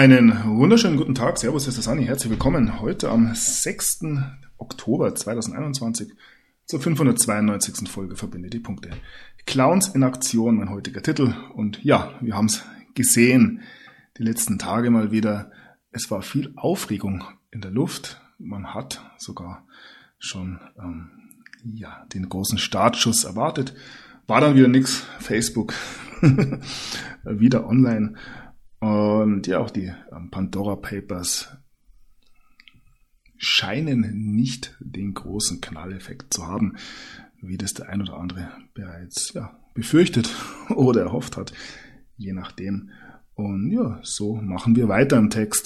Einen wunderschönen guten Tag, Servus, hier ist der Sani, herzlich willkommen heute am 6. Oktober 2021 zur 592. Folge Verbinde die Punkte. Clowns in Aktion, mein heutiger Titel. Und ja, wir haben es gesehen, die letzten Tage mal wieder. Es war viel Aufregung in der Luft. Man hat sogar schon den großen Startschuss erwartet. War dann wieder nix, Facebook wieder online. Und ja, auch die Pandora Papers scheinen nicht den großen Knalleffekt zu haben, wie das der ein oder andere bereits befürchtet oder erhofft hat, je nachdem. Und ja, so machen wir weiter im Text.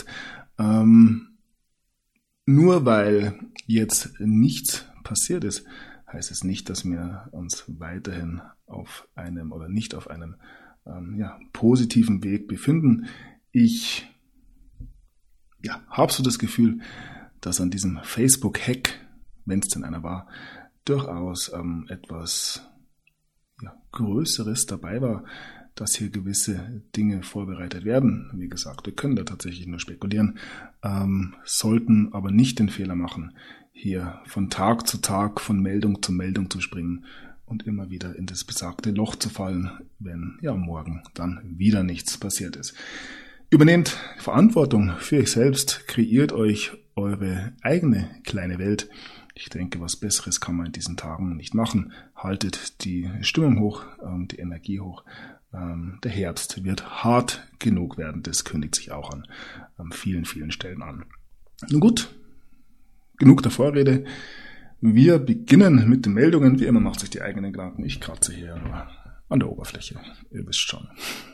Nur weil jetzt nichts passiert ist, heißt es nicht, dass wir uns weiterhin auf einem oder nicht auf einem positiven Weg befinden. Ich habe so das Gefühl, dass an diesem Facebook-Hack, wenn es denn einer war, durchaus etwas Größeres dabei war, dass hier gewisse Dinge vorbereitet werden. Wie gesagt, wir können da tatsächlich nur spekulieren, sollten aber nicht den Fehler machen, hier von Tag zu Tag, von Meldung zu Meldung zu springen und immer wieder in das besagte Loch zu fallen, wenn morgen dann wieder nichts passiert ist. Übernehmt Verantwortung für euch selbst, kreiert euch eure eigene kleine Welt. Ich denke, was Besseres kann man in diesen Tagen nicht machen. Haltet die Stimmung hoch, die Energie hoch. Der Herbst wird hart genug werden, das kündigt sich auch an vielen, vielen Stellen an. Nun gut, genug der Vorrede. Wir beginnen mit den Meldungen. Wie immer macht sich die eigenen Gedanken. Ich kratze hier nur an der Oberfläche. Ihr wisst schon.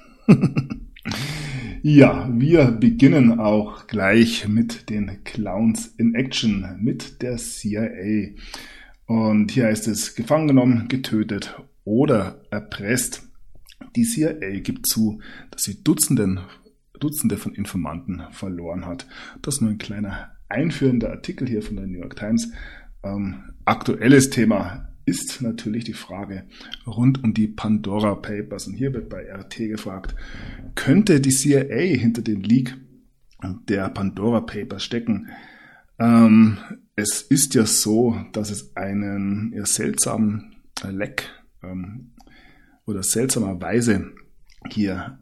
Ja, wir beginnen auch gleich mit den Clowns in Action, mit der CIA. Und hier heißt es, gefangen genommen, getötet oder erpresst. Die CIA gibt zu, dass sie Dutzende von Informanten verloren hat. Das ist nur ein kleiner einführender Artikel hier von der New York Times. Aktuelles Thema ist natürlich die Frage rund um die Pandora Papers. Und hier wird bei RT gefragt, könnte die CIA hinter den Leak der Pandora Papers stecken? Es ist ja so, dass es einen seltsamen Leck oder seltsamerweise hier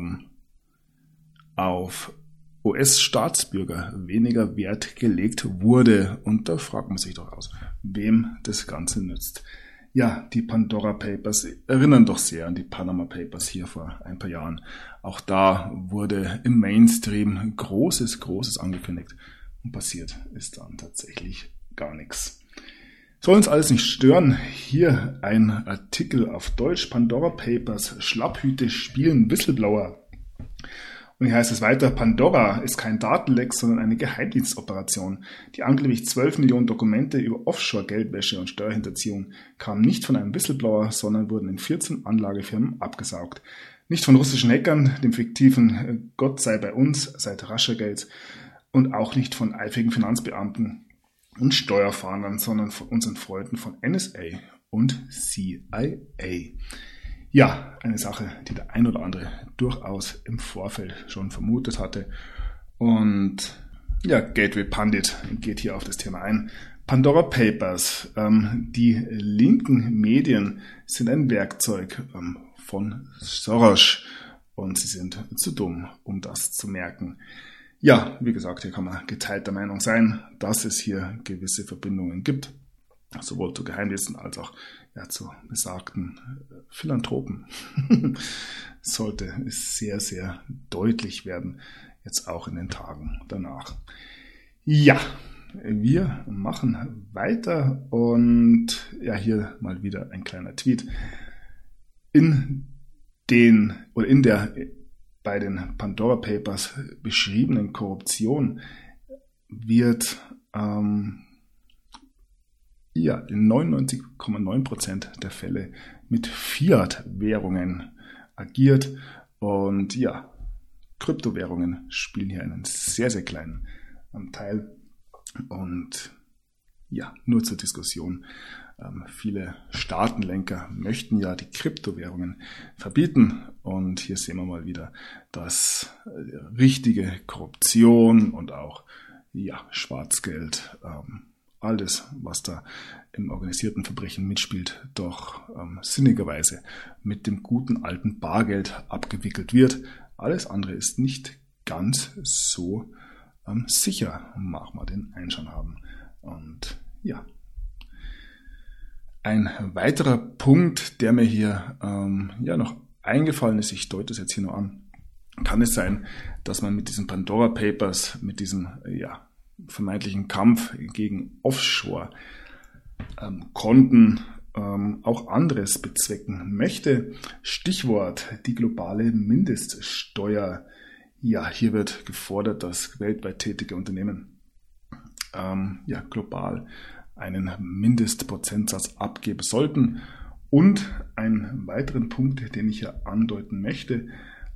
auf US-Staatsbürger weniger Wert gelegt wurde. Und da fragt man sich doch aus, wem das Ganze nützt. Ja, die Pandora Papers erinnern doch sehr an die Panama Papers hier vor ein paar Jahren. Auch da wurde im Mainstream Großes angekündigt. Und passiert ist dann tatsächlich gar nichts. Soll uns alles nicht stören. Hier ein Artikel auf Deutsch. Pandora Papers, Schlapphüte spielen Whistleblower. Und hier heißt es weiter, Pandora ist kein Datenleck, sondern eine Geheimdienstoperation. Die angeblich 12 Millionen Dokumente über Offshore-Geldwäsche und Steuerhinterziehung kamen nicht von einem Whistleblower, sondern wurden in 14 Anlagefirmen abgesaugt. Nicht von russischen Hackern, dem fiktiven Gott sei bei uns seit Russiagate und auch nicht von eifrigen Finanzbeamten und Steuerfahndern, sondern von unseren Freunden von NSA und CIA. Ja, eine Sache, die der ein oder andere durchaus im Vorfeld schon vermutet hatte. Und ja, Gateway Pundit geht hier auf das Thema ein. Pandora Papers, die linken Medien sind ein Werkzeug von Soros und sie sind zu dumm, um das zu merken. Ja, wie gesagt, hier kann man geteilter Meinung sein, dass es hier gewisse Verbindungen gibt, sowohl zu Geheimdiensten als auch zu besagten Philanthropen. Sollte es sehr, sehr deutlich werden, jetzt auch in den Tagen danach. Ja, wir machen weiter und hier mal wieder ein kleiner Tweet. Bei den Pandora Papers beschriebenen Korruption wird in 99,9% der Fälle mit Fiat-Währungen agiert und Kryptowährungen spielen hier einen sehr, sehr kleinen Teil und nur zur Diskussion. Viele Staatenlenker möchten ja die Kryptowährungen verbieten und hier sehen wir mal wieder, dass richtige Korruption und auch Schwarzgeld, alles, was da im organisierten Verbrechen mitspielt, doch sinnigerweise mit dem guten alten Bargeld abgewickelt wird. Alles andere ist nicht ganz so sicher, mag man den Einschein haben. Und ein weiterer Punkt, der mir hier noch eingefallen ist, ich deute es jetzt hier nur an, kann es sein, dass man mit diesen Pandora Papers, mit diesem vermeintlichen Kampf gegen Offshore-Konten auch anderes bezwecken möchte. Stichwort die globale Mindeststeuer. Ja, hier wird gefordert, dass weltweit tätige Unternehmen global einen Mindestprozentsatz abgeben sollten. Und einen weiteren Punkt, den ich hier andeuten möchte,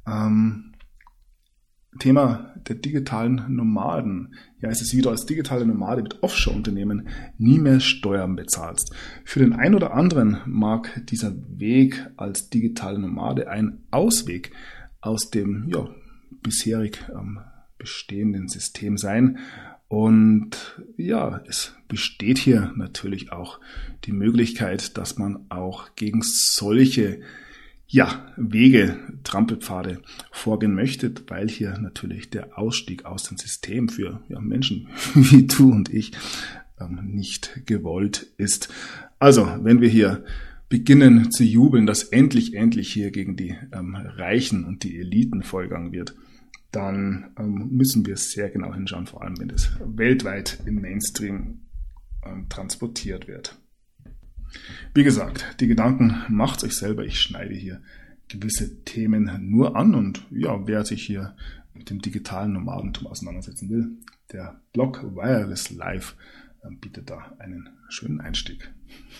Thema der digitalen Nomaden. Ja, es ist wieder als digitale Nomade mit Offshore-Unternehmen nie mehr Steuern bezahlst. Für den einen oder anderen mag dieser Weg als digitale Nomade ein Ausweg aus dem bisherig bestehenden System sein. Und es besteht hier natürlich auch die Möglichkeit, dass man auch gegen solche Wege, Trampelpfade vorgehen möchte, weil hier natürlich der Ausstieg aus dem System für Menschen wie du und ich nicht gewollt ist. Also, wenn wir hier beginnen zu jubeln, dass endlich hier gegen die Reichen und die Eliten vorgegangen wird, dann müssen wir sehr genau hinschauen, vor allem wenn es weltweit im Mainstream transportiert wird. Wie gesagt, die Gedanken macht euch selber. Ich schneide hier gewisse Themen nur an und wer sich hier mit dem digitalen Nomadentum auseinandersetzen will, der Blog Wireless Live bietet da einen schönen Einstieg.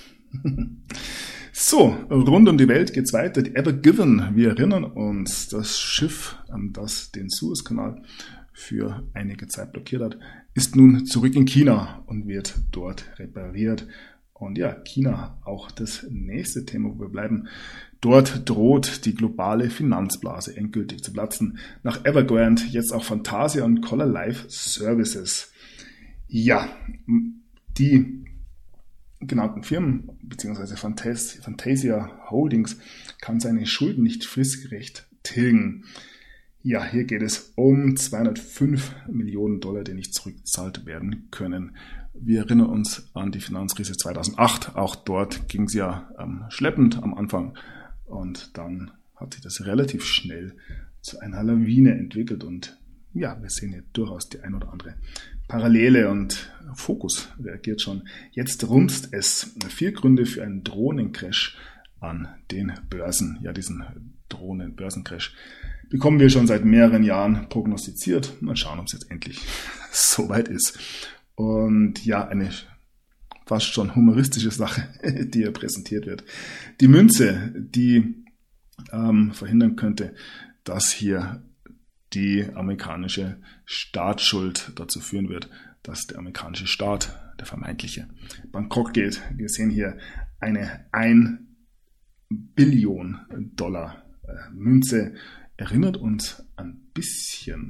So, rund um die Welt geht's weiter. Die Ever Given, wir erinnern uns, das Schiff, das den Suezkanal für einige Zeit blockiert hat, ist nun zurück in China und wird dort repariert. Und China, auch das nächste Thema, wo wir bleiben. Dort droht die globale Finanzblase endgültig zu platzen. Nach Evergrande jetzt auch Fantasia und Color Life Services. Ja, die genannten Firmen, beziehungsweise Fantasia Holdings, kann seine Schulden nicht fristgerecht tilgen. Ja, hier geht es um 205 Millionen $, die nicht zurückgezahlt werden können. Wir erinnern uns an die Finanzkrise 2008. Auch dort ging es schleppend am Anfang und dann hat sich das relativ schnell zu einer Lawine entwickelt und wir sehen hier durchaus die ein oder andere Parallele und Fokus reagiert schon. Jetzt rumst es 4 Gründe für einen Drohnencrash an den Börsen. Ja, diesen Drohnen-Börsencrash bekommen wir schon seit mehreren Jahren prognostiziert. Mal schauen, ob es jetzt endlich soweit ist. Und eine fast schon humoristische Sache, die hier präsentiert wird. Die Münze, die verhindern könnte, dass hier die amerikanische Staatsschuld dazu führen wird, dass der amerikanische Staat, der vermeintliche, bankrott geht. Wir sehen hier eine 1 Billion $ Münze. Erinnert uns ein bisschen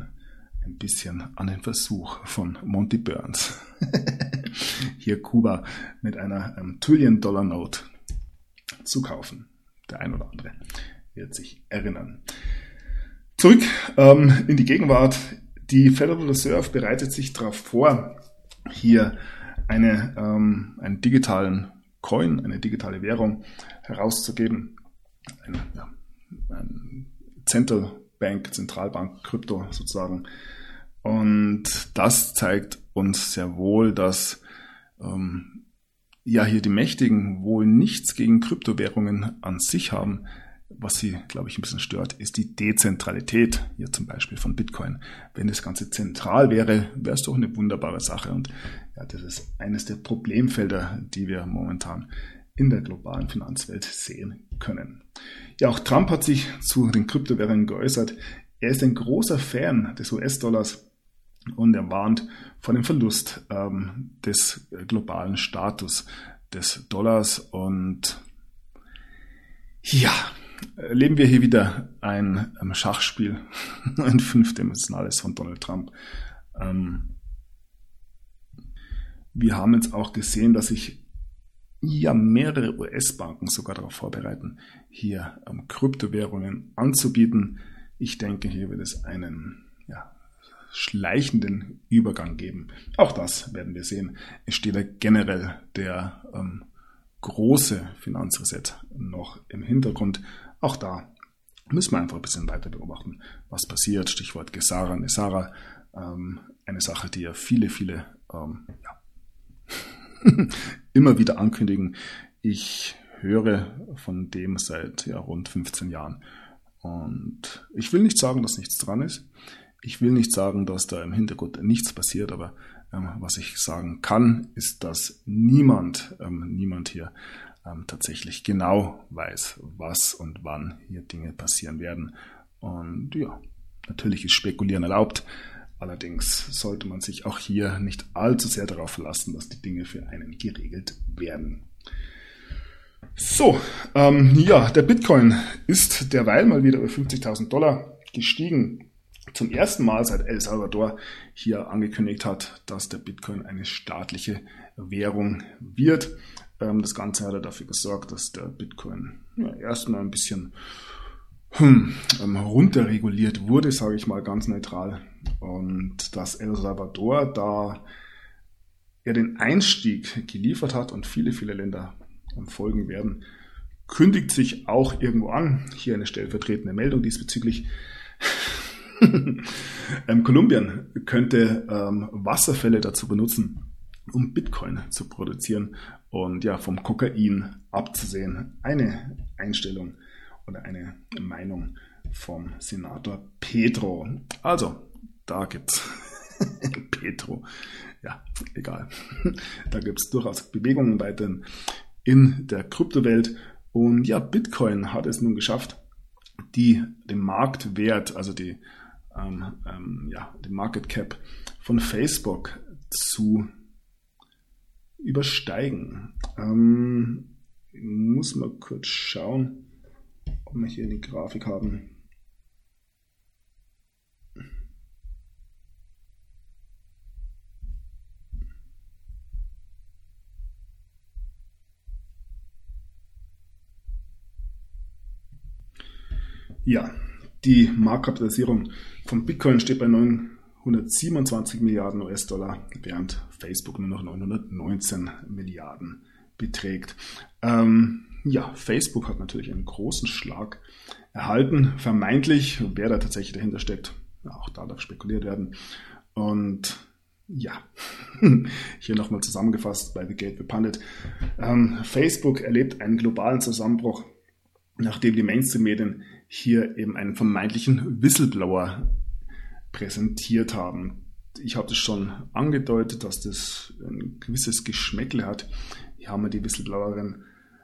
an den Versuch von Monty Burns. Hier Kuba mit einer Trillion-Dollar-Note zu kaufen. Der ein oder andere wird sich erinnern. Zurück in die Gegenwart. Die Federal Reserve bereitet sich darauf vor, hier einen digitalen Coin, eine digitale Währung herauszugeben. Ein Zentralbank, Krypto sozusagen. Und das zeigt uns sehr wohl, dass hier die Mächtigen wohl nichts gegen Kryptowährungen an sich haben. Was sie, glaube ich, ein bisschen stört, ist die Dezentralität, hier zum Beispiel von Bitcoin. Wenn das Ganze zentral wäre, wäre es doch eine wunderbare Sache. Und das ist eines der Problemfelder, die wir momentan in der globalen Finanzwelt sehen können. Ja, auch Trump hat sich zu den Kryptowährungen geäußert. Er ist ein großer Fan des US-Dollars und er warnt vor dem Verlust des globalen Status des Dollars. Und ja, erleben wir hier wieder ein Schachspiel, ein fünfdimensionales von Donald Trump. Wir haben jetzt auch gesehen, dass sich mehrere US-Banken sogar darauf vorbereiten, hier Kryptowährungen anzubieten. Ich denke, hier wird es einen schleichenden Übergang geben. Auch das werden wir sehen. Es steht ja generell der große Finanzreset noch im Hintergrund. Auch da müssen wir einfach ein bisschen weiter beobachten, was passiert. Stichwort Gesara, Nesara. Eine Sache, die ja viele immer wieder ankündigen. Ich höre von dem seit rund 15 Jahren. Und ich will nicht sagen, dass nichts dran ist. Ich will nicht sagen, dass da im Hintergrund nichts passiert, aber was ich sagen kann, ist, dass niemand hier tatsächlich genau weiß, was und wann hier Dinge passieren werden. Und ja, natürlich ist Spekulieren erlaubt. Allerdings sollte man sich auch hier nicht allzu sehr darauf verlassen, dass die Dinge für einen geregelt werden. So, der Bitcoin ist derweil mal wieder über $50.000 gestiegen. Zum ersten Mal seit El Salvador hier angekündigt hat, dass der Bitcoin eine staatliche Währung wird. Das Ganze hat dafür gesorgt, dass der Bitcoin erstmal ein bisschen runterreguliert wurde, sage ich mal ganz neutral. Und dass El Salvador, da er den Einstieg geliefert hat und viele Länder folgen werden, kündigt sich auch irgendwo an. Hier eine stellvertretende Meldung diesbezüglich. Kolumbien könnte Wasserfälle dazu benutzen, um Bitcoin zu produzieren und vom Kokain abzusehen. Eine Einstellung oder eine Meinung vom Senator Petro. Also, da gibt's Petro. Ja, egal. Da gibt's durchaus Bewegungen weiterhin in der Kryptowelt. Und Bitcoin hat es nun geschafft, den Marktwert, also den Market Cap von Facebook zu übersteigen. Ich muss mal kurz schauen, ob wir hier die Grafik haben. Ja, die Marktkapitalisierung von Bitcoin steht bei 927 Milliarden US-Dollar, während Facebook nur noch 919 Milliarden beträgt. Facebook hat natürlich einen großen Schlag erhalten. Vermeintlich, wer da tatsächlich dahinter steckt, auch da darf spekuliert werden. Und hier nochmal zusammengefasst bei The Gateway Pundit. Facebook erlebt einen globalen Zusammenbruch, nachdem die Mainstream-Medien hier eben einen vermeintlichen Whistleblower präsentiert haben. Ich habe das schon angedeutet, dass das ein gewisses Geschmäckle hat. Hier haben wir die Whistleblowerin.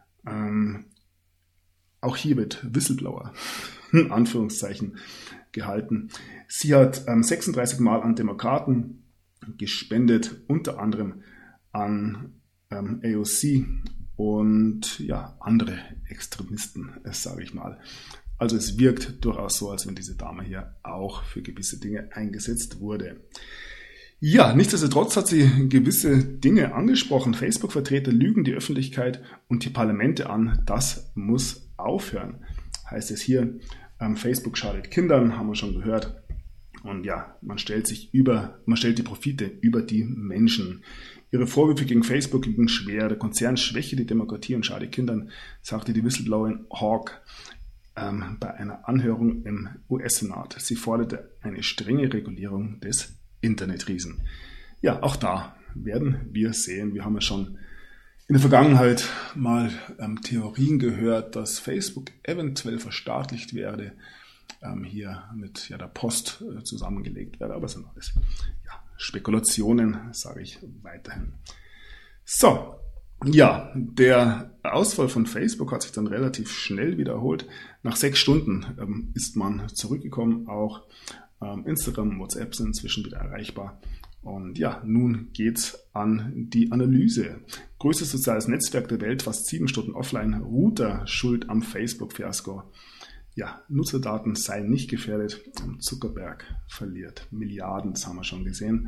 Auch hier wird Whistleblower in Anführungszeichen gehalten. Sie hat 36 Mal an Demokraten gespendet, unter anderem an AOC und andere Extremisten, sage ich mal. Also es wirkt durchaus so, als wenn diese Dame hier auch für gewisse Dinge eingesetzt wurde. Ja, nichtsdestotrotz hat sie gewisse Dinge angesprochen. Facebook-Vertreter lügen die Öffentlichkeit und die Parlamente an. Das muss aufhören. Heißt es hier, Facebook schadet Kindern, haben wir schon gehört. Und man stellt die Profite über die Menschen. Ihre Vorwürfe gegen Facebook liegen schwer. Der Konzern schwäche die Demokratie und schade Kindern, sagte die Whistleblowerin Hawk bei einer Anhörung im US-Senat. Sie forderte eine strenge Regulierung des Internetriesen. Ja, auch da werden wir sehen. Wir haben ja schon in der Vergangenheit mal Theorien gehört, dass Facebook eventuell verstaatlicht werde, hier mit der Post zusammengelegt werde. Aber es sind alles Spekulationen, sage ich weiterhin. So, der Ausfall von Facebook hat sich dann relativ schnell wiederholt. Nach 6 Stunden ist man zurückgekommen, auch Instagram und WhatsApp sind inzwischen wieder erreichbar. Und ja, nun geht's an die Analyse. Größtes soziales Netzwerk der Welt, fast 7 Stunden offline. Router schuld am Facebook-Fiasko. Ja, Nutzerdaten seien nicht gefährdet. Zuckerberg verliert Milliarden, das haben wir schon gesehen.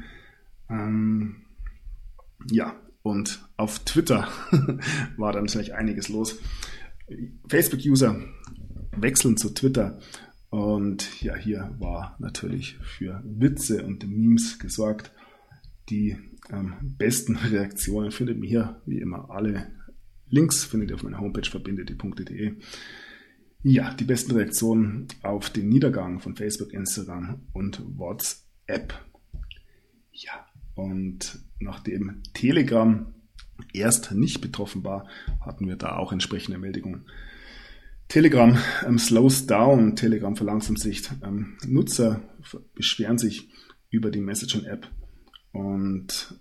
Ja, und auf Twitter war da natürlich einiges los. Facebook-User wechseln zu Twitter. Und ja, hier war natürlich für Witze und Memes gesorgt. Die besten Reaktionen findet ihr hier, wie immer, alle Links findet ihr auf meiner Homepage verbindet.de. Ja, die besten Reaktionen auf den Niedergang von Facebook, Instagram und WhatsApp. Ja, und nachdem Telegram erst nicht betroffen war, hatten wir da auch entsprechende Meldungen. Telegram slows down, Telegram verlangsamt sich. Nutzer beschweren sich über die Messaging-App und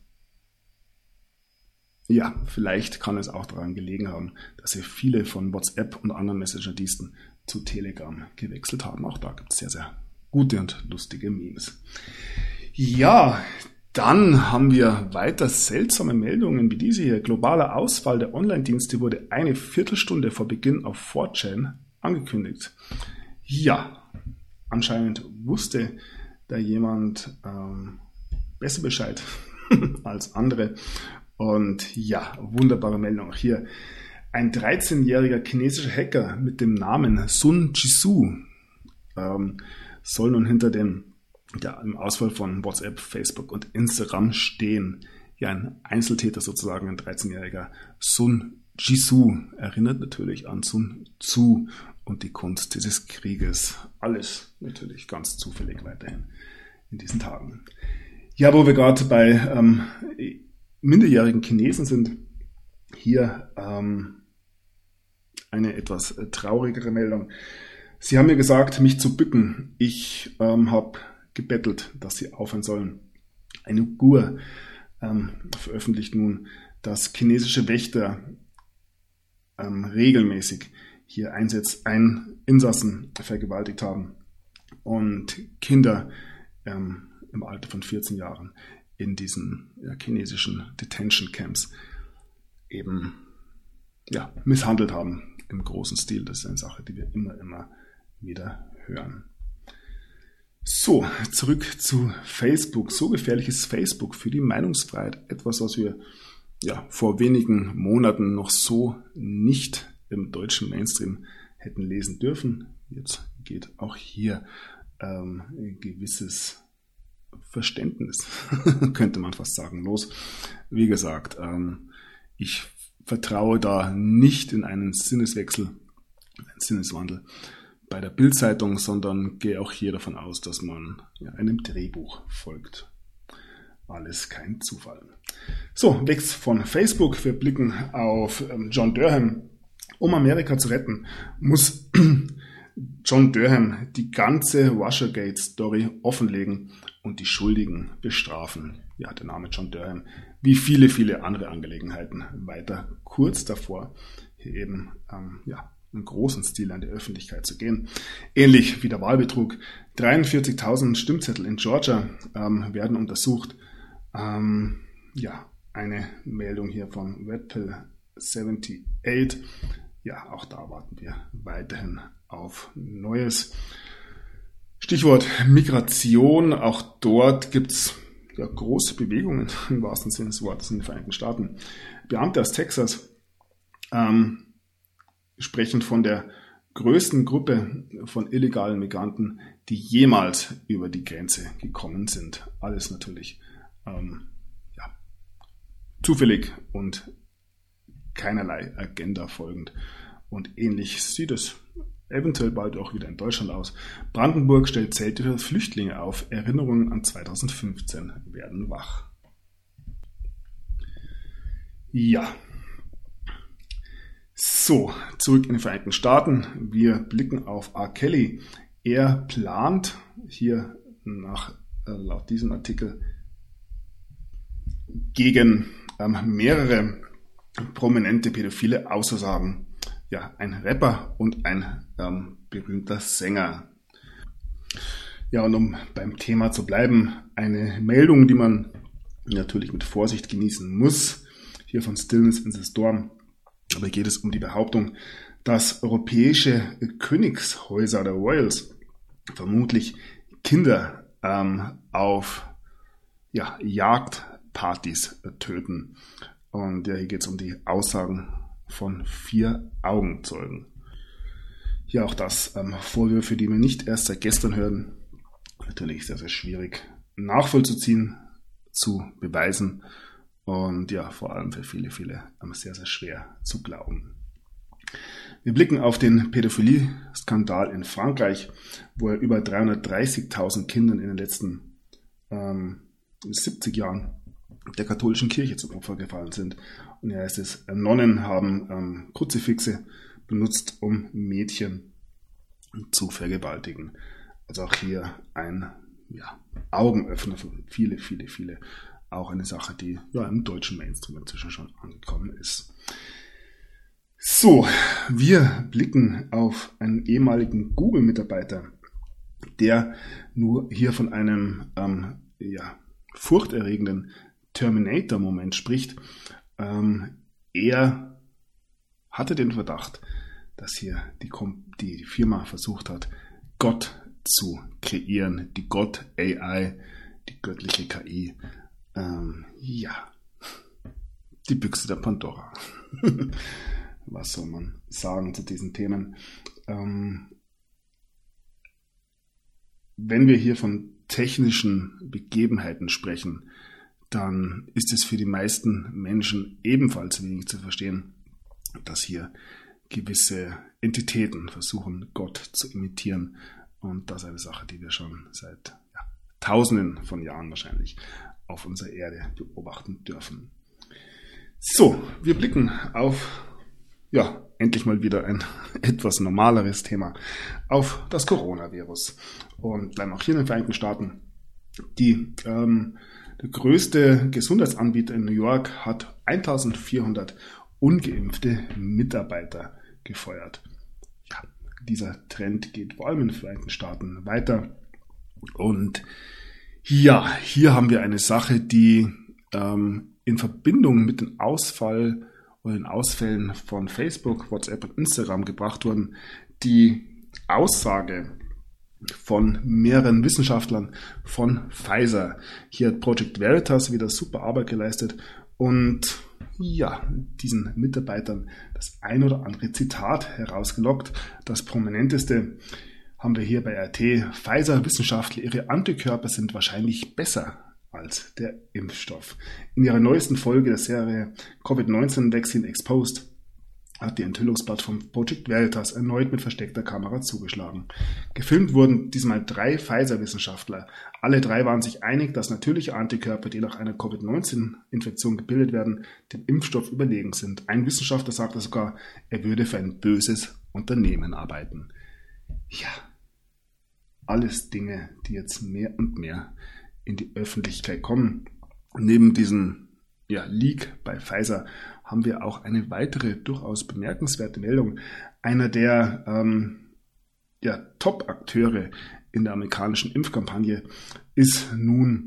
ja, vielleicht kann es auch daran gelegen haben, dass hier viele von WhatsApp und anderen Messenger-Diensten zu Telegram gewechselt haben. Auch da gibt es sehr, sehr gute und lustige Memes. Ja, dann haben wir weiter seltsame Meldungen wie diese hier. Globaler Ausfall der Online-Dienste wurde eine Viertelstunde vor Beginn auf 4chan angekündigt. Ja, anscheinend wusste da jemand besser Bescheid als andere. Und ja, wunderbare Meldung auch hier. Ein 13-jähriger chinesischer Hacker mit dem Namen Sun Jisoo soll nun hinter dem im Ausfall von WhatsApp, Facebook und Instagram stehen. Ja, ein Einzeltäter sozusagen, ein 13-jähriger Sun Jisoo, erinnert natürlich an Sun Tzu und die Kunst dieses Krieges. Alles natürlich ganz zufällig weiterhin in diesen Tagen. Ja, wo wir gerade bei minderjährigen Chinesen sind, hier eine etwas traurigere Meldung. Sie haben mir gesagt, mich zu bücken. Ich habe gebettelt, dass sie aufhören sollen. Eine Uigur veröffentlicht nun, dass chinesische Wächter regelmäßig hier Insassen vergewaltigt haben und Kinder im Alter von 14 Jahren in diesen chinesischen Detention Camps eben misshandelt haben im großen Stil. Das ist eine Sache, die wir immer wieder hören. So, zurück zu Facebook. So gefährlich ist Facebook für die Meinungsfreiheit. Etwas, was wir vor wenigen Monaten noch so nicht im deutschen Mainstream hätten lesen dürfen. Jetzt geht auch hier ein gewisses Verständnis, könnte man fast sagen, los. Wie gesagt, ich vertraue da nicht in einen Sinneswandel bei der Bild-Zeitung, sondern gehe auch hier davon aus, dass man einem Drehbuch folgt. Alles kein Zufall. So, weg von Facebook. Wir blicken auf John Durham. Um Amerika zu retten, muss John Durham die ganze Russiagate-Story offenlegen und die Schuldigen bestrafen. Ja, der Name John Durham, wie viele andere Angelegenheiten, weiter kurz davor, hier eben im großen Stil an die Öffentlichkeit zu gehen. Ähnlich wie der Wahlbetrug. 43.000 Stimmzettel in Georgia werden untersucht. Eine Meldung hier von RedPill78. Ja, auch da warten wir weiterhin auf Neues. Stichwort Migration. Auch dort gibt es große Bewegungen im wahrsten Sinne des Wortes in den Vereinigten Staaten. Beamte aus Texas sprechen von der größten Gruppe von illegalen Migranten, die jemals über die Grenze gekommen sind. Alles natürlich zufällig und keinerlei Agenda folgend. Und ähnlich sieht es eventuell bald auch wieder in Deutschland aus. Brandenburg stellt Zelte für Flüchtlinge auf. Erinnerungen an 2015 werden wach. Ja. So, zurück in den Vereinigten Staaten. Wir blicken auf R. Kelly. Er plant hier laut diesem Artikel gegen mehrere prominente Pädophile auszusagen. Ja, ein Rapper und ein berühmter Sänger. Ja, und um beim Thema zu bleiben, eine Meldung, die man natürlich mit Vorsicht genießen muss, hier von Stillness in the Storm. Dabei geht es um die Behauptung, dass europäische Königshäuser oder Royals vermutlich Kinder auf Jagdpartys töten. Und ja, hier geht es um die Aussagen von 4 Augenzeugen. Ja, auch das Vorwürfe, die wir nicht erst seit gestern hören. Natürlich sehr, sehr schwierig nachvollziehen, zu beweisen und ja, vor allem für viele, viele sehr, sehr schwer zu glauben. Wir blicken auf den Pädophilie-Skandal in Frankreich, wo über 330.000 Kindern in den letzten 70 Jahren der katholischen Kirche zum Opfer gefallen sind. Und hier heißt es, Nonnen haben Kruzifixe benutzt, um Mädchen zu vergewaltigen. Also auch hier ein Augenöffner für viele, viele, viele. Auch eine Sache, die im deutschen Mainstream inzwischen schon angekommen ist. So, wir blicken auf einen ehemaligen Google-Mitarbeiter, der nur hier von einem furchterregenden Terminator-Moment spricht. Er hatte den Verdacht, dass hier die Firma versucht hat, Gott zu kreieren, die Gott-AI, die göttliche KI. Die Büchse der Pandora. Was soll man sagen zu diesen Themen? Wenn wir hier von technischen Begebenheiten sprechen, dann ist es für die meisten Menschen ebenfalls wenig zu verstehen, dass hier gewisse Entitäten versuchen, Gott zu imitieren. Und das ist eine Sache, die wir schon seit Tausenden von Jahren wahrscheinlich auf unserer Erde beobachten dürfen. So, wir blicken auf endlich mal wieder ein etwas normaleres Thema, auf das Coronavirus. Und bleiben auch hier in den Vereinigten Staaten. Der größte Gesundheitsanbieter in New York hat 1400 ungeimpfte Mitarbeiter gefeuert. Ja, dieser Trend geht vor allem in den Vereinigten Staaten weiter. Und hier haben wir eine Sache, die in Verbindung mit den Ausfällen von Facebook, WhatsApp und Instagram gebracht wurden. Die Aussage von mehreren Wissenschaftlern von Pfizer. Hier hat Project Veritas wieder super Arbeit geleistet und diesen Mitarbeitern das ein oder andere Zitat herausgelockt. Das prominenteste haben wir hier bei RT. Pfizer-Wissenschaftler, ihre Antikörper sind wahrscheinlich besser als der Impfstoff. In ihrer neuesten Folge der Serie COVID-19 Vaccine Exposed hat die Enthüllungsplattform Project Veritas erneut mit versteckter Kamera zugeschlagen. Gefilmt wurden diesmal 3 Pfizer-Wissenschaftler. Alle 3 waren sich einig, dass natürliche Antikörper, die nach einer Covid-19-Infektion gebildet werden, dem Impfstoff überlegen sind. Ein Wissenschaftler sagte sogar, er würde für ein böses Unternehmen arbeiten. Ja, alles Dinge, die jetzt mehr und mehr in die Öffentlichkeit kommen. Neben diesem Leak bei Pfizer haben wir auch eine weitere durchaus bemerkenswerte Meldung. Einer der Top-Akteure in der amerikanischen Impfkampagne ist nun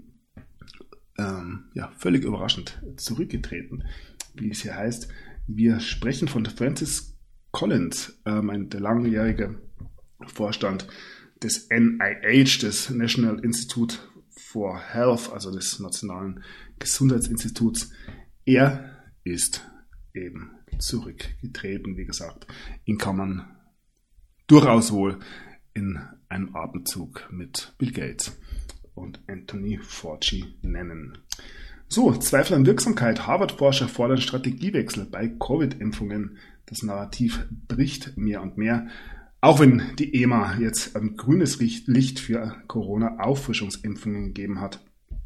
völlig überraschend zurückgetreten, wie es hier heißt. Wir sprechen von Francis Collins, der langjährige Vorstand des NIH, des National Institute for Health, also des Nationalen Gesundheitsinstituts. Er ist eben zurückgetreten, wie gesagt. Ihn kann man durchaus wohl in einem Atemzug mit Bill Gates und Anthony Fauci nennen. So, Zweifel an Wirksamkeit. Harvard-Forscher fordern Strategiewechsel bei Covid-Impfungen. Das Narrativ bricht mehr und mehr. Auch wenn die EMA jetzt grünes Licht für Corona-Auffrischungsimpfungen gegeben hat.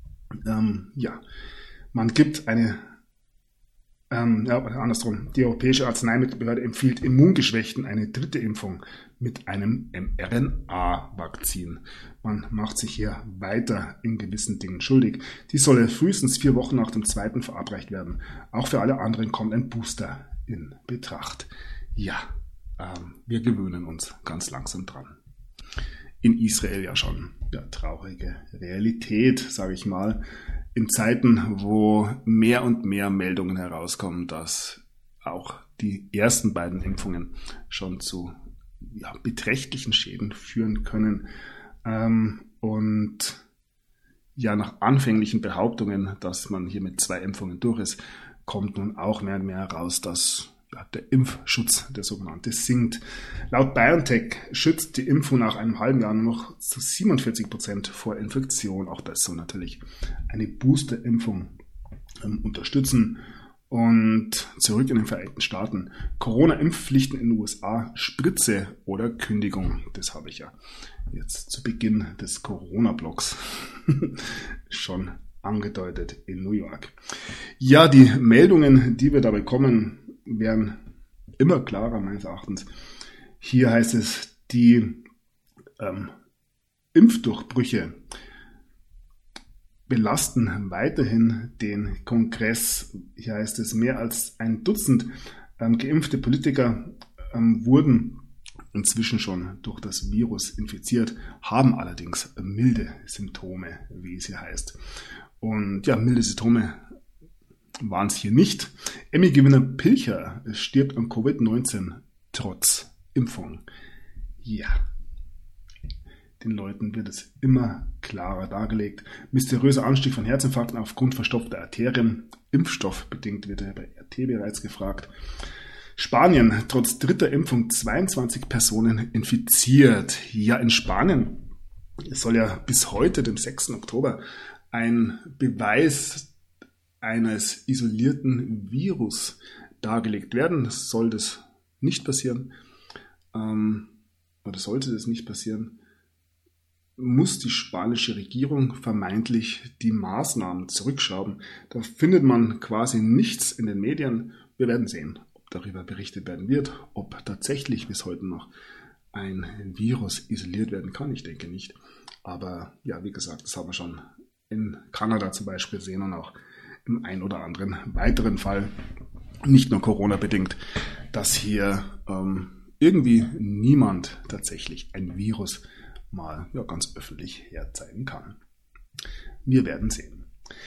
Man gibt andersrum. Die Europäische Arzneimittelbehörde empfiehlt Immungeschwächten eine 3. Impfung mit einem mRNA-Vakzin. Man macht sich hier weiter in gewissen Dingen schuldig. Die solle frühestens 4 Wochen nach dem 2. verabreicht werden. Auch für alle anderen kommt ein Booster in Betracht. Wir gewöhnen uns ganz langsam dran. in Israel ja schon traurige Realität, sage ich mal, in Zeiten, wo mehr und mehr Meldungen herauskommen, dass auch die ersten beiden Impfungen schon zu beträchtlichen Schäden führen können. Und nach anfänglichen Behauptungen, dass man hier mit 2 Impfungen durch ist, kommt nun auch mehr und mehr heraus, dass der Impfschutz, der sogenannte, sinkt. Laut BioNTech schützt die Impfung nach einem halben Jahr nur noch zu 47% vor Infektion. Auch das soll natürlich eine Booster-Impfung unterstützen. Und zurück in den Vereinigten Staaten. Corona-Impfpflichten in den USA, Spritze oder Kündigung. Das habe ich ja jetzt zu Beginn des Corona-Blogs schon angedeutet in New York. Ja, die Meldungen, die wir da bekommen, werden immer klarer meines Erachtens. Hier heißt es, die Impfdurchbrüche belasten weiterhin den Kongress. Hier heißt es, mehr als ein Dutzend geimpfte Politiker wurden inzwischen schon durch das Virus infiziert, haben allerdings milde Symptome, wie es hier heißt. Und milde Symptome waren es hier nicht. Emmy-Gewinner Pilcher stirbt an Covid-19 trotz Impfung. Ja, den Leuten wird es immer klarer dargelegt. Mysteriöser Anstieg von Herzinfarkten aufgrund verstopfter Arterien. Impfstoff bedingt wird bei RT bereits gefragt. Spanien, trotz dritter Impfung 22 Personen infiziert. Ja, in Spanien soll ja bis heute, dem 6. Oktober, ein Beweis eines isolierten Virus dargelegt werden. Soll das nicht passieren, oder sollte das nicht passieren, muss die spanische Regierung vermeintlich die Maßnahmen zurückschrauben. Da findet man quasi nichts in den Medien. Wir werden sehen, ob darüber berichtet werden wird, ob tatsächlich bis heute noch ein Virus isoliert werden kann. Ich denke nicht. Aber wie gesagt, das haben wir schon in Kanada zum Beispiel gesehen und auch im ein oder anderen weiteren Fall, nicht nur Corona-bedingt, dass hier irgendwie niemand tatsächlich ein Virus mal ganz öffentlich herzeigen kann. Wir werden sehen.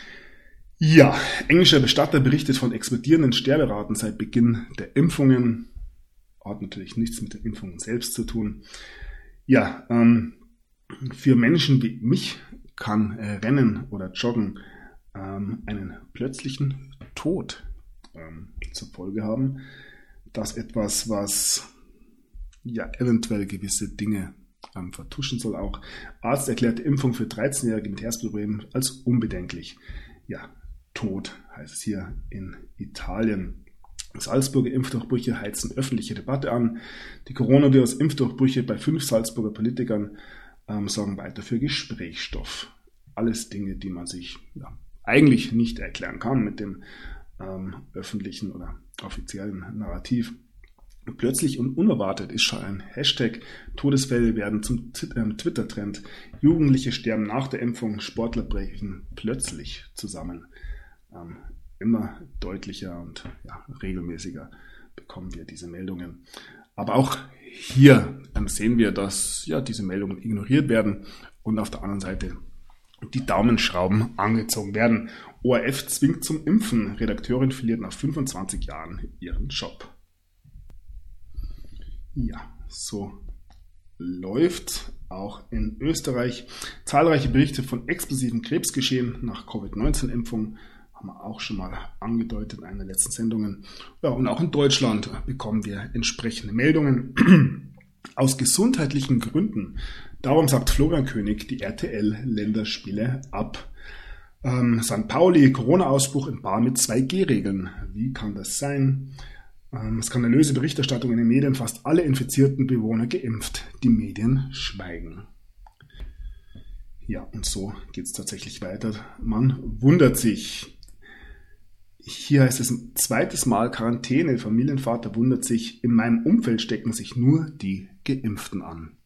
Ja, englischer Bestatter berichtet von explodierenden Sterberaten seit Beginn der Impfungen. Hat natürlich nichts mit den Impfungen selbst zu tun. Ja, für Menschen wie mich kann Rennen oder Joggen einen plötzlichen Tod zur Folge haben. Das etwas, was eventuell gewisse Dinge vertuschen soll auch. Arzt erklärte Impfung für 13-Jährige mit Herzproblemen als unbedenklich. Ja, Tod heißt es hier in Italien. Salzburger Impfdurchbrüche heizen öffentliche Debatte an. Die Coronavirus-Impfdurchbrüche bei 5 Salzburger Politikern sorgen weiter für Gesprächsstoff. Alles Dinge, die man sich eigentlich nicht erklären kann mit dem öffentlichen oder offiziellen Narrativ. Plötzlich und unerwartet ist schon ein Hashtag. Todesfälle werden zum Twitter-Trend. Jugendliche sterben nach der Impfung, Sportler brechen plötzlich zusammen. Immer deutlicher und regelmäßiger bekommen wir diese Meldungen. Aber auch hier sehen wir, dass diese Meldungen ignoriert werden und auf der anderen Seite die Daumenschrauben angezogen werden. ORF zwingt zum Impfen. Redakteurin verliert nach 25 Jahren ihren Job. Ja, so läuft auch in Österreich. Zahlreiche Berichte von explosiven Krebsgeschehen nach Covid-19-Impfung haben wir auch schon mal angedeutet in einer der letzten Sendungen. Ja, und auch in Deutschland bekommen wir entsprechende Meldungen aus gesundheitlichen Gründen. Darum sagt Florian König die RTL-Länderspiele ab. St. Pauli, Corona-Ausbruch in Bar mit 2G-Regeln. Wie kann das sein? Skandalöse Berichterstattung in den Medien, fast alle infizierten Bewohner geimpft. Die Medien schweigen. Ja, und so geht es tatsächlich weiter. Man wundert sich. Hier heißt es ein zweites Mal Quarantäne. Familienvater wundert sich, in meinem Umfeld stecken sich nur die Geimpften an.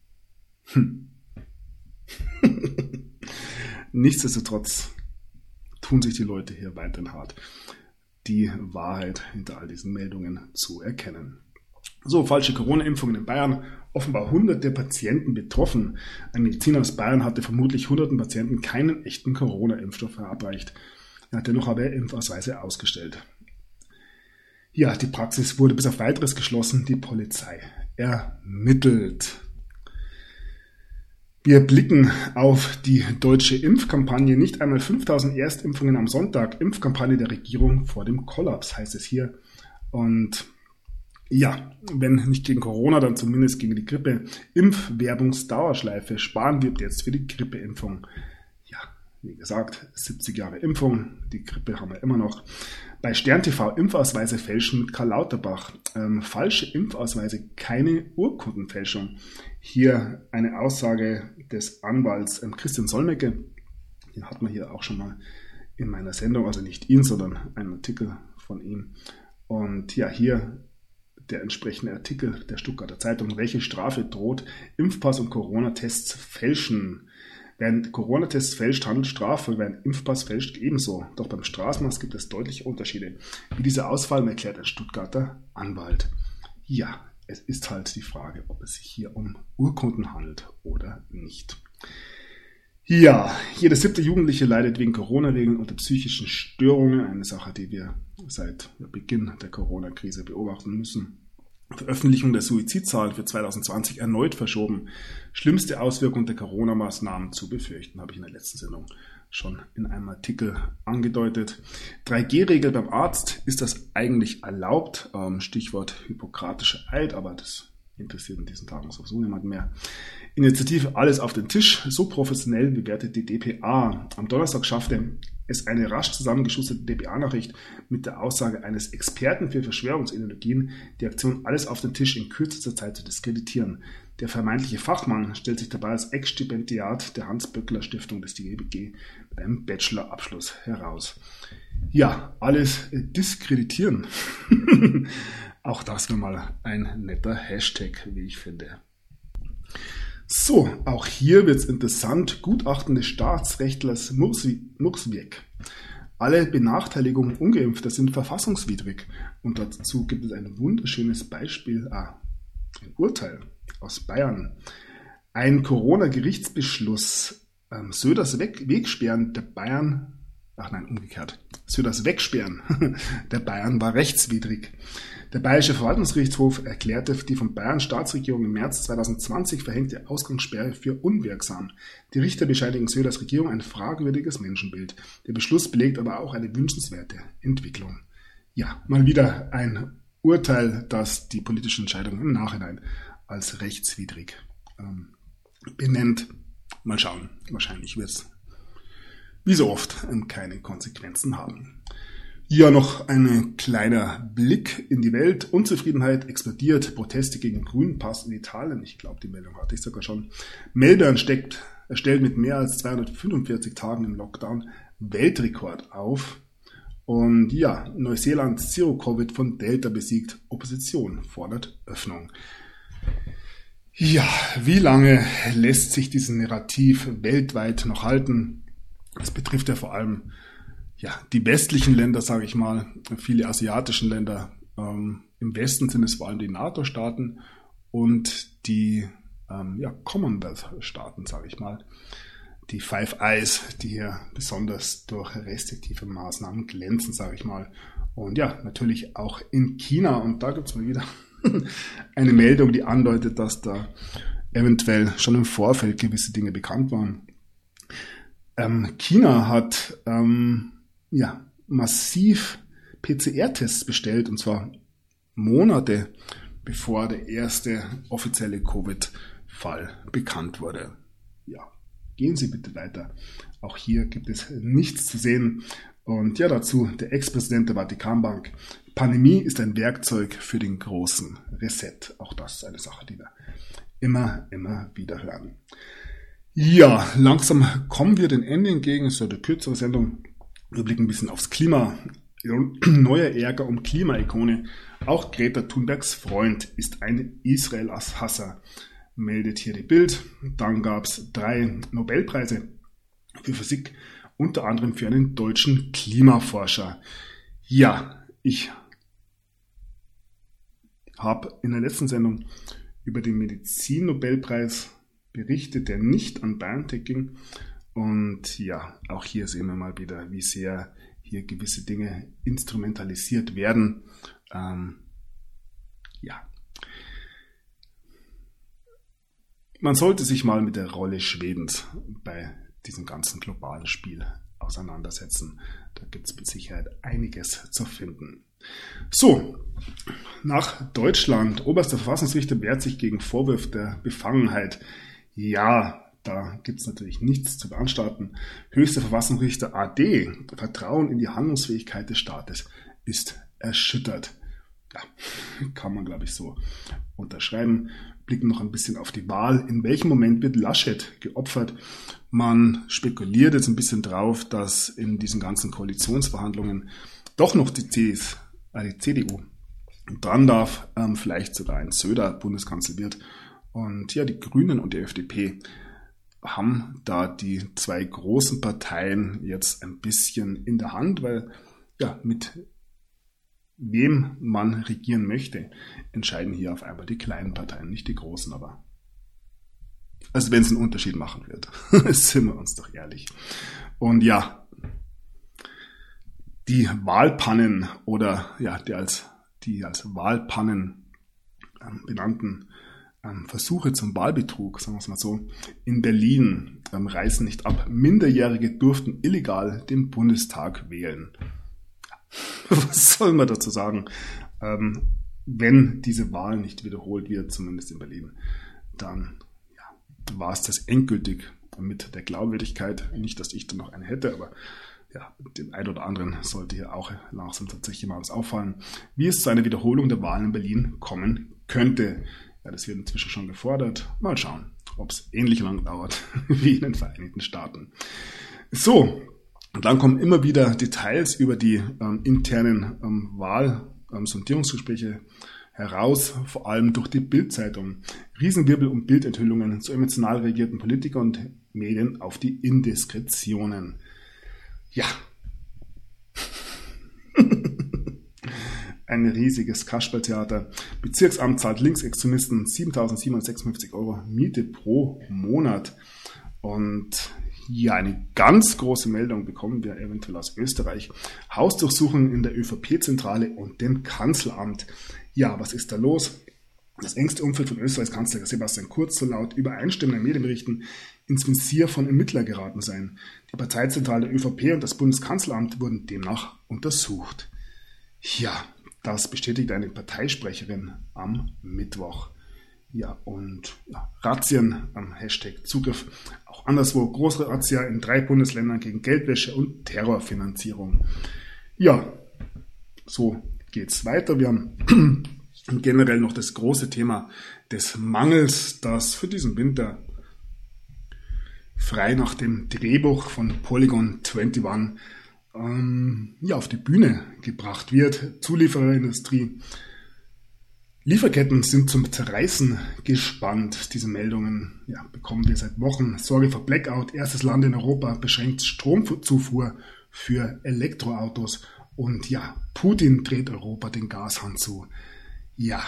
Nichtsdestotrotz tun sich die Leute hier weiterhin hart, die Wahrheit hinter all diesen Meldungen zu erkennen. So, falsche Corona-Impfungen in Bayern. Offenbar hunderte Patienten betroffen. Ein Mediziner aus Bayern hatte vermutlich hunderten Patienten keinen echten Corona-Impfstoff verabreicht. Dennoch habe er Impfausweise ausgestellt. Ja, die Praxis wurde bis auf Weiteres geschlossen. Die Polizei ermittelt. Wir blicken auf die deutsche Impfkampagne. Nicht einmal 5000 Erstimpfungen am Sonntag. Impfkampagne der Regierung vor dem Kollaps, heißt es hier. Und ja, wenn nicht gegen Corona, dann zumindest gegen die Grippe. Impfwerbungsdauerschleife. Spahn wirbt jetzt für die Grippeimpfung. Ja, wie gesagt, 70 Jahre Impfung. Die Grippe haben wir immer noch. Bei Stern TV Impfausweise fälschen mit Karl Lauterbach. Falsche Impfausweise, keine Urkundenfälschung. Hier eine Aussage des Anwalts Christian Solmecke. Den hat man hier auch schon mal in meiner Sendung, also nicht ihn, sondern einen Artikel von ihm. Und ja, hier der entsprechende Artikel der Stuttgarter Zeitung. Welche Strafe droht? Impfpass und Corona-Tests fälschen. Wer einen Corona-Test fälscht, handelt strafvoll. Wer einen Impfpass fälscht, ebenso. Doch beim Strafmaß gibt es deutliche Unterschiede. Wie dieser Ausfall erklärt ein Stuttgarter Anwalt. Ja, es ist halt die Frage, ob es sich hier um Urkunden handelt oder nicht. Ja, jeder 7. Jugendliche leidet wegen Corona-Regeln unter psychischen Störungen. Eine Sache, die wir seit Beginn der Corona-Krise beobachten müssen. Veröffentlichung der Suizidzahlen für 2020 erneut verschoben. Schlimmste Auswirkung der Corona-Maßnahmen zu befürchten, habe ich in der letzten Sendung schon in einem Artikel angedeutet. 3G-Regel beim Arzt, ist das eigentlich erlaubt? Stichwort Hippokratischer Eid, aber das interessiert in diesen Tagen sowieso niemand mehr. Initiative Alles auf den Tisch, so professionell bewertet die dpa. Am Donnerstag schaffte es eine rasch zusammengeschusterte dpa-Nachricht mit der Aussage eines Experten für Verschwörungsideologien, die Aktion Alles auf den Tisch in kürzester Zeit zu diskreditieren. Der vermeintliche Fachmann stellt sich dabei als Ex-Stipendiat der Hans-Böckler-Stiftung des DGBG mit einem Bachelorabschluss heraus. Ja, alles diskreditieren. Auch das wäre mal ein netter Hashtag, wie ich finde. So, auch hier wird es interessant. Gutachten des Staatsrechtlers Murswieck. Alle Benachteiligungen Ungeimpfter sind verfassungswidrig. Und dazu gibt es ein wunderschönes Beispiel, ein Urteil aus Bayern. Ein Corona-Gerichtsbeschluss, Söders Wegsperren der Bayern, Söders Wegsperren der Bayern war rechtswidrig. Der Bayerische Verwaltungsgerichtshof erklärte die von Bayern Staatsregierung im März 2020 verhängte Ausgangssperre für unwirksam. Die Richter bescheinigen Söders Regierung ein fragwürdiges Menschenbild. Der Beschluss belegt aber auch eine wünschenswerte Entwicklung. Ja, mal wieder ein Urteil, das die politische Entscheidung im Nachhinein als rechtswidrig benennt. Mal schauen, wahrscheinlich wird es wie so oft keine Konsequenzen haben. Ja, noch ein kleiner Blick in die Welt. Unzufriedenheit explodiert. Proteste gegen Grünen Pass in Italien. Ich glaube, die Meldung hatte ich sogar schon. Melbourne stellt mit mehr als 245 Tagen im Lockdown Weltrekord auf. Und ja, Neuseeland Zero-Covid von Delta besiegt. Opposition fordert Öffnung. Ja, wie lange lässt sich dieses Narrativ weltweit noch halten? Das betrifft ja vor allem die westlichen Länder, sage ich mal, viele asiatischen Länder. Im Westen sind es vor allem die NATO-Staaten und die Commonwealth-Staaten, sage ich mal. Die Five Eyes, die hier besonders durch restriktive Maßnahmen glänzen, sage ich mal. Und ja, natürlich auch in China. Und da gibt es mal wieder eine Meldung, die andeutet, dass da eventuell schon im Vorfeld gewisse Dinge bekannt waren. China hat massiv PCR-Tests bestellt, und zwar Monate bevor der erste offizielle Covid-Fall bekannt wurde. Ja, gehen Sie bitte weiter. Auch hier gibt es nichts zu sehen. Und ja, dazu der Ex-Präsident der Vatikanbank. Pandemie ist ein Werkzeug für den großen Reset. Auch das ist eine Sache, die wir immer wieder hören. Ja, langsam kommen wir dem Ende entgegen. Es ist eine kürzere Sendung. Wir blicken ein bisschen aufs Klima. Neuer Ärger um Klimaikone. Auch Greta Thunbergs Freund ist ein Israel-Hasser, meldet hier die Bild. Dann gab es 3 Nobelpreise für Physik, unter anderem für einen deutschen Klimaforscher. Ja, ich habe in der letzten Sendung über den Medizin-Nobelpreis berichtet, der nicht an BioNTech ging. Und ja, auch hier sehen wir mal wieder, wie sehr hier gewisse Dinge instrumentalisiert werden. Man sollte sich mal mit der Rolle Schwedens bei diesem ganzen globalen Spiel auseinandersetzen. Da gibt es mit Sicherheit einiges zu finden. So, nach Deutschland. Oberster Verfassungsrichter wehrt sich gegen Vorwürfe der Befangenheit. Ja, da gibt es natürlich nichts zu beanstanden. Höchster Verfassungsrichter AD, Vertrauen in die Handlungsfähigkeit des Staates ist erschüttert. Ja, kann man, glaube ich, so unterschreiben. Blicken noch ein bisschen auf die Wahl. In welchem Moment wird Laschet geopfert? Man spekuliert jetzt ein bisschen drauf, dass in diesen ganzen Koalitionsverhandlungen doch noch die CDU dran darf, vielleicht sogar ein Söder Bundeskanzler wird. Und ja, die Grünen und die FDP haben da die zwei großen Parteien jetzt ein bisschen in der Hand, weil ja, mit wem man regieren möchte, entscheiden hier auf einmal die kleinen Parteien, nicht die großen, aber als wenn es einen Unterschied machen wird. Sind wir uns doch ehrlich. Und ja, die Wahlpannen oder ja, die als Wahlpannen benannten Versuche zum Wahlbetrug, sagen wir es mal so, in Berlin reißen nicht ab. Minderjährige durften illegal den Bundestag wählen. Was soll man dazu sagen? Wenn diese Wahl nicht wiederholt wird, zumindest in Berlin, dann war es das endgültig mit der Glaubwürdigkeit. Nicht, dass ich da noch eine hätte, aber ja, dem einen oder anderen sollte hier auch langsam tatsächlich mal was auffallen, wie es zu einer Wiederholung der Wahlen in Berlin kommen könnte. Ja, das wird inzwischen schon gefordert. Mal schauen, ob es ähnlich lang dauert wie in den Vereinigten Staaten. So, und dann kommen immer wieder Details über die internen Wahlsondierungsgespräche heraus, vor allem durch die Bild-Zeitung. Riesenwirbel um Bildenthüllungen zu emotional reagierten Politikern und Medien auf die Indiskretionen. Ja. Ein riesiges Kasperltheater. Bezirksamt zahlt Linksextremisten 7.756 € Miete pro Monat. Und ja, eine ganz große Meldung bekommen wir eventuell aus Österreich. Hausdurchsuchung in der ÖVP-Zentrale und dem Kanzleramt. Ja, was ist da los? Das engste Umfeld von Österreichs Kanzler Sebastian Kurz soll laut übereinstimmenden Medienberichten ins Visier von Ermittlern geraten sein. Die Parteizentrale der ÖVP und das Bundeskanzleramt wurden demnach untersucht. Ja, das bestätigt eine Parteisprecherin am Mittwoch. Ja, und ja, Razzien am Hashtag Zugriff. Auch anderswo große Razzia in 3 Bundesländern gegen Geldwäsche und Terrorfinanzierung. Ja, so geht's weiter. Wir haben generell noch das große Thema des Mangels, das für diesen Winter frei nach dem Drehbuch von Polygon 21 auf die Bühne gebracht wird. Zuliefererindustrie. Lieferketten sind zum Zerreißen gespannt. Diese Meldungen bekommen wir seit Wochen. Sorge vor Blackout. Erstes Land in Europa beschränkt Stromzufuhr für Elektroautos. Und ja, Putin dreht Europa den Gashahn zu. Ja.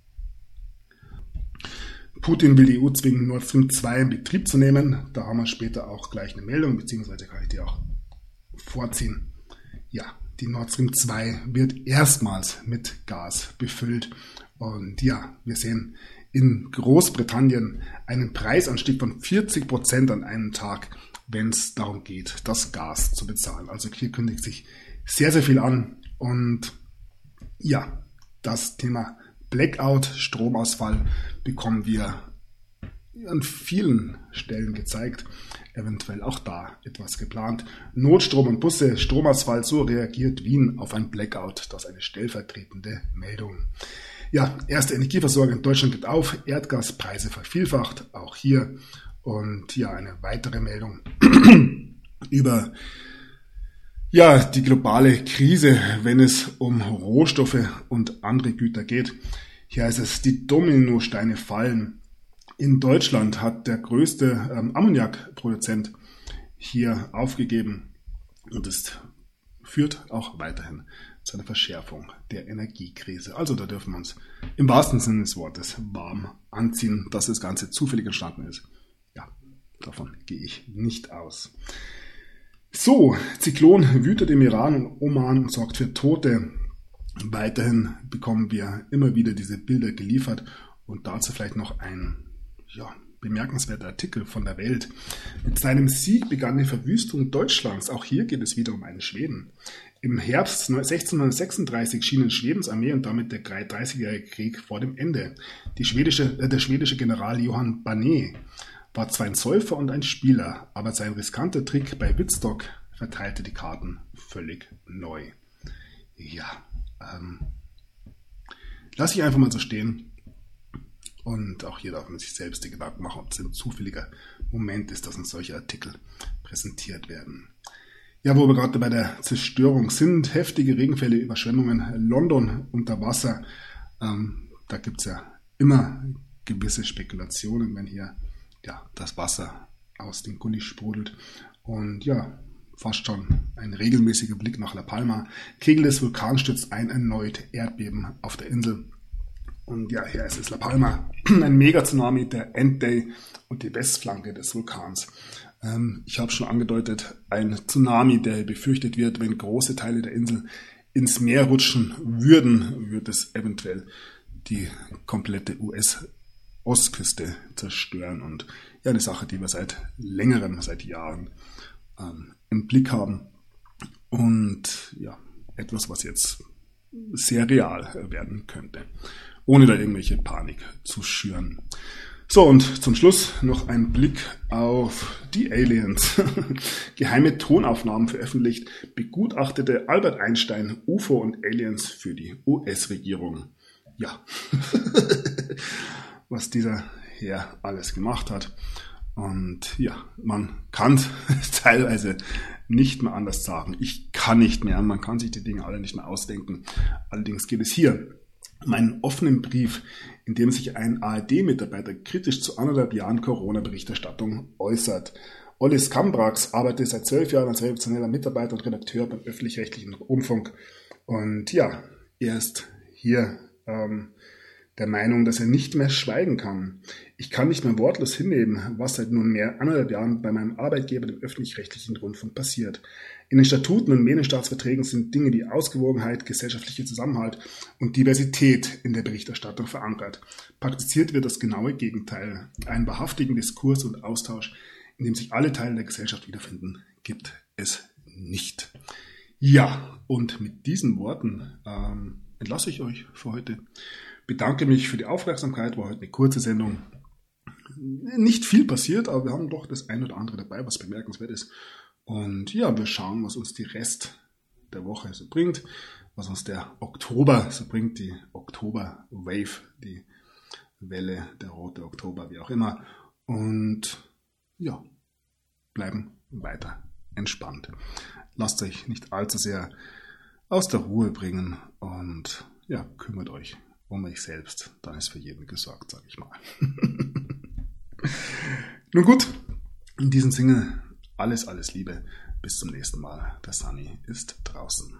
Putin will die EU zwingen, Nord Stream 2 in Betrieb zu nehmen. Da haben wir später auch gleich eine Meldung, beziehungsweise kann ich die auch vorziehen. Ja, die Nord Stream 2 wird erstmals mit Gas befüllt. Und ja, wir sehen in Großbritannien einen Preisanstieg von 40% an einem Tag, wenn es darum geht, das Gas zu bezahlen. Also hier kündigt sich sehr, sehr viel an. Und ja, das Thema Blackout, Stromausfall bekommen wir an vielen Stellen gezeigt. Eventuell auch da etwas geplant. Notstrom und Busse, Stromausfall, so reagiert Wien auf ein Blackout. Das ist eine stellvertretende Meldung. Ja, erste Energieversorger in Deutschland geht auf, Erdgaspreise vervielfacht, auch hier. Und ja, eine weitere Meldung über die globale Krise, wenn es um Rohstoffe und andere Güter geht. Hier heißt es, die Dominosteine fallen. In Deutschland hat der größte Ammoniakproduzent hier aufgegeben und es führt auch weiterhin zu einer Verschärfung der Energiekrise. Also da dürfen wir uns im wahrsten Sinne des Wortes warm anziehen. Dass das Ganze zufällig entstanden ist, ja, davon gehe ich nicht aus. So, Zyklon wütet im Iran und Oman und sorgt für Tote. Weiterhin bekommen wir immer wieder diese Bilder geliefert und dazu vielleicht noch ein bemerkenswerter Artikel von der Welt. Mit seinem Sieg begann die Verwüstung Deutschlands. Auch hier geht es wieder um einen Schweden. Im Herbst 1636 schien in Schwedens Armee und damit der 30-jährige Krieg vor dem Ende. Der schwedische General Johan Barnet war zwar ein Säufer und ein Spieler, aber sein riskanter Trick bei Wittstock verteilte die Karten völlig neu. Ja, lasse ich einfach mal so stehen. Und auch hier darf man sich selbst die Gedanken machen, ob es ein zufälliger Moment ist, dass uns solche Artikel präsentiert werden. Ja, wo wir gerade bei der Zerstörung sind, heftige Regenfälle, Überschwemmungen, London unter Wasser. Da gibt es ja immer gewisse Spekulationen, wenn hier das Wasser aus dem Gully sprudelt. Und ja, fast schon ein regelmäßiger Blick nach La Palma. Kegel des Vulkans stürzt ein, erneut Erdbeben auf der Insel. Und ja, hier ist es La Palma, ein Mega-Tsunami, der End-Day und die Westflanke des Vulkans. Ich habe schon angedeutet, ein Tsunami, der befürchtet wird, wenn große Teile der Insel ins Meer rutschen würden, wird es eventuell die komplette US-Ostküste zerstören. Und ja, eine Sache, die wir seit Jahren im Blick haben. Und ja, etwas, was jetzt sehr real werden könnte, ohne da irgendwelche Panik zu schüren. So, und zum Schluss noch ein Blick auf die Aliens. Geheime Tonaufnahmen veröffentlicht, begutachtete Albert Einstein UFO und Aliens für die US-Regierung. Ja, was dieser Herr alles gemacht hat. Und ja, man kann teilweise nicht mehr anders sagen. Ich kann nicht mehr, man kann sich die Dinge alle nicht mehr ausdenken. Allerdings geht es hier um einen offenen Brief, in dem sich ein ARD-Mitarbeiter kritisch zu 1,5 Jahren Corona-Berichterstattung äußert. Olli Skambrax arbeitet seit 12 Jahren als redaktioneller Mitarbeiter und Redakteur beim öffentlich-rechtlichen Rundfunk. Und ja, er ist hier der Meinung, dass er nicht mehr schweigen kann. Ich kann nicht mehr wortlos hinnehmen, was seit nunmehr 1,5 Jahren bei meinem Arbeitgeber, dem öffentlich-rechtlichen Rundfunk, passiert. In den Statuten und Medienstaatsverträgen sind Dinge wie Ausgewogenheit, gesellschaftlicher Zusammenhalt und Diversität in der Berichterstattung verankert. Praktiziert wird das genaue Gegenteil. Einen wahrhaftigen Diskurs und Austausch, in dem sich alle Teile der Gesellschaft wiederfinden, gibt es nicht. Ja, und mit diesen Worten entlasse ich euch für heute. Bedanke mich für die Aufmerksamkeit, war heute eine kurze Sendung. Nicht viel passiert, aber wir haben doch das ein oder andere dabei, was bemerkenswert ist. Und ja, wir schauen, was uns die Rest der Woche so bringt, was uns der Oktober so bringt, die Oktober-Wave, die Welle, der rote Oktober, wie auch immer. Und ja, bleiben weiter entspannt. Lasst euch nicht allzu sehr aus der Ruhe bringen und ja, kümmert euch um euch selbst. Dann ist für jeden gesorgt, sage ich mal. Nun gut, in diesem Sinne alles Liebe. Bis zum nächsten Mal. Der Sunny ist draußen.